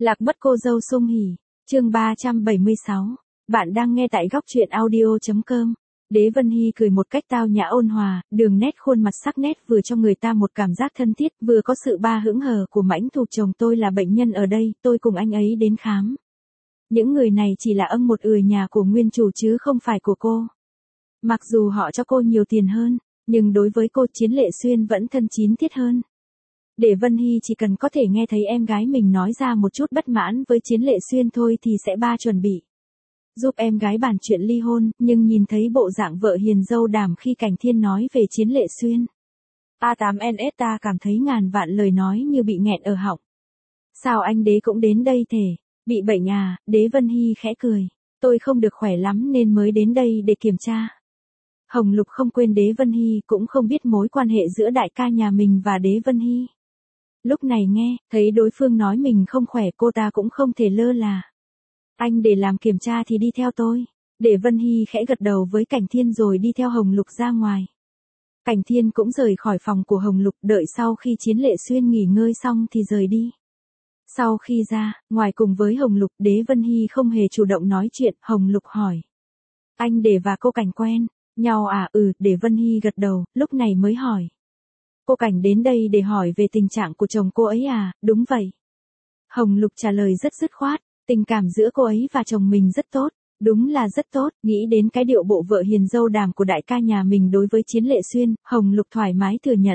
Lạc mất cô dâu Sung Hỉ, chương 376. Bạn đang nghe tại góc truyện audio.com. Đế Vân Hy cười một cách tao nhã ôn hòa, đường nét khuôn mặt sắc nét vừa cho người ta một cảm giác thân thiết, vừa có sự ba hững hờ của mãnh thù. Chồng tôi là bệnh nhân ở đây, tôi cùng anh ấy đến khám. Những người này chỉ là một ười nhà của nguyên chủ chứ không phải của cô. Mặc dù họ cho cô nhiều tiền hơn, nhưng đối với cô Chiến Lệ Xuyên vẫn thân chín thiết hơn. Để Vân Hy chỉ cần có thể nghe thấy em gái mình nói ra một chút bất mãn với Chiến Lệ Xuyên thôi thì sẽ chuẩn bị giúp em gái bàn chuyện ly hôn, nhưng nhìn thấy bộ dạng vợ hiền dâu đảm khi Cảnh Thiên nói về Chiến Lệ Xuyên. A8NS ta cảm thấy ngàn vạn lời nói như bị nghẹn ở họng. Sao anh Đế cũng đến đây thể? Bị bệnh à? Đế Vân Hy khẽ cười. Tôi không được khỏe lắm nên mới đến đây để kiểm tra. Hồng Lục không quên Đế Vân Hy, cũng không biết mối quan hệ giữa đại ca nhà mình và Đế Vân Hy. Lúc này nghe, thấy đối phương nói mình không khỏe, cô ta cũng không thể lơ là. Anh để làm kiểm tra thì đi theo tôi. Để Vân Hy khẽ gật đầu với Cảnh Thiên rồi đi theo Hồng Lục ra ngoài. Cảnh Thiên cũng rời khỏi phòng của Hồng Lục, đợi sau khi Chiến Lệ Xuyên nghỉ ngơi xong thì rời đi. Sau khi ra, ngoài cùng với Hồng Lục, Đế Vân Hy không hề chủ động nói chuyện. Hồng Lục hỏi. Anh để và cô Cảnh quen nhau à? Để Vân Hy gật đầu, lúc này mới hỏi. Cô Cảnh đến đây để hỏi về tình trạng của chồng cô ấy à? Đúng vậy. Hồng Lục trả lời rất dứt khoát, tình cảm giữa cô ấy và chồng mình rất tốt, đúng là rất tốt. Nghĩ đến cái điệu bộ vợ hiền dâu đảm của đại ca nhà mình đối với Chiến Lệ Xuyên, Hồng Lục thoải mái thừa nhận.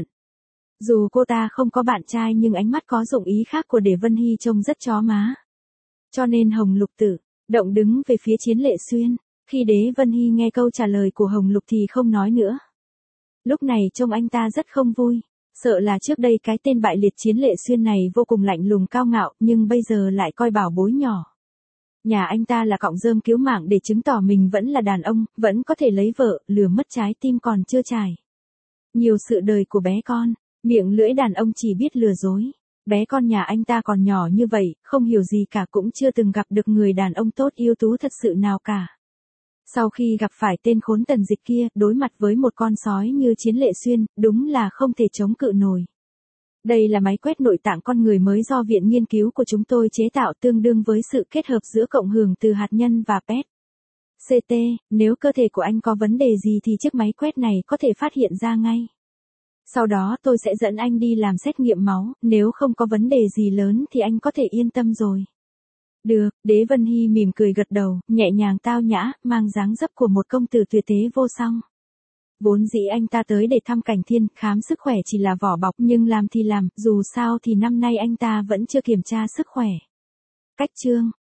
Dù cô ta không có bạn trai nhưng ánh mắt có dụng ý khác của Để Vân Hy trông rất chó má. Cho nên Hồng Lục tự động đứng về phía Chiến Lệ Xuyên. Khi Đế Vân Hy nghe câu trả lời của Hồng Lục thì không nói nữa. Lúc này trông anh ta rất không vui, sợ là trước đây cái tên bại liệt Chiến Lệ Xuyên này vô cùng lạnh lùng cao ngạo, nhưng bây giờ lại coi bảo bối nhỏ. Nhà anh ta là cọng rơm cứu mạng để chứng tỏ mình vẫn là đàn ông, vẫn có thể lấy vợ, lừa mất trái tim còn chưa trải. Nhiều sự đời của bé con, miệng lưỡi đàn ông chỉ biết lừa dối. Bé con nhà anh ta còn nhỏ như vậy, không hiểu gì cả, cũng chưa từng gặp được người đàn ông tốt ưu tú thật sự nào cả. Sau khi gặp phải tên khốn Tần Dịch kia, đối mặt với một con sói như Chiến Lệ Xuyên, đúng là không thể chống cự nổi. Đây là máy quét nội tạng con người mới do viện nghiên cứu của chúng tôi chế tạo, tương đương với sự kết hợp giữa cộng hưởng từ hạt nhân và PET. CT, nếu cơ thể của anh có vấn đề gì thì chiếc máy quét này có thể phát hiện ra ngay. Sau đó tôi sẽ dẫn anh đi làm xét nghiệm máu, nếu không có vấn đề gì lớn thì anh có thể yên tâm rồi. Được, Đế Vân Hy mỉm cười gật đầu, nhẹ nhàng tao nhã, mang dáng dấp của một công tử tuyệt thế vô song. Vốn dĩ anh ta tới để thăm Cảnh Thiên, khám sức khỏe chỉ là vỏ bọc, nhưng làm thì làm, dù sao thì năm nay anh ta vẫn chưa kiểm tra sức khỏe. Cách chương